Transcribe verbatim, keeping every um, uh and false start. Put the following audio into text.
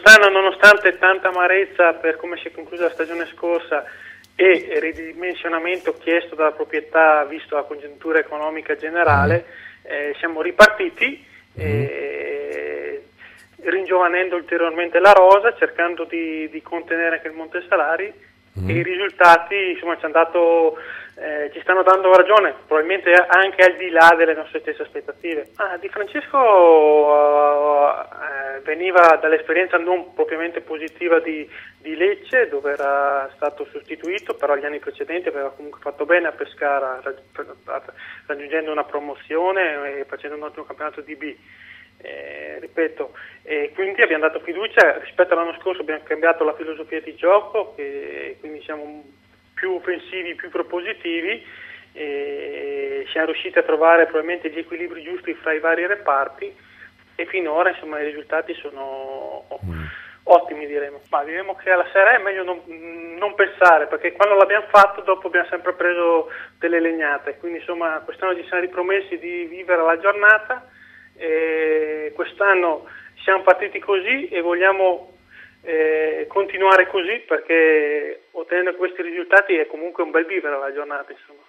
quest'anno, nonostante tanta amarezza per come si è conclusa la stagione scorsa e ridimensionamento chiesto dalla proprietà visto la congiuntura economica generale, eh, siamo ripartiti eh, ringiovanendo ulteriormente la rosa, cercando di, di contenere anche il monte salari, mm. e i risultati insomma ci, hanno dato, eh, ci stanno dando ragione, probabilmente anche al di là delle nostre stesse aspettative. Ah, Di Francesco uh, eh, veniva dall'esperienza non propriamente positiva di, di Lecce, dove era stato sostituito, però gli anni precedenti aveva comunque fatto bene a Pescara, raggiungendo una promozione e facendo un ottimo campionato di B. Eh, ripeto, e quindi abbiamo dato fiducia. Rispetto all'anno scorso abbiamo cambiato la filosofia di gioco, e quindi siamo più offensivi, più propositivi, e siamo riusciti a trovare probabilmente gli equilibri giusti fra i vari reparti, e finora insomma i risultati sono mm. ottimi, diremo. Ma diremo che alla Serie A è meglio non, non pensare, perché quando l'abbiamo fatto dopo abbiamo sempre preso delle legnate, quindi insomma quest'anno ci siamo ripromessi di vivere la giornata. E quest'anno siamo partiti così e vogliamo eh, continuare così, perché ottenendo questi risultati è comunque un bel vivere la giornata, insomma.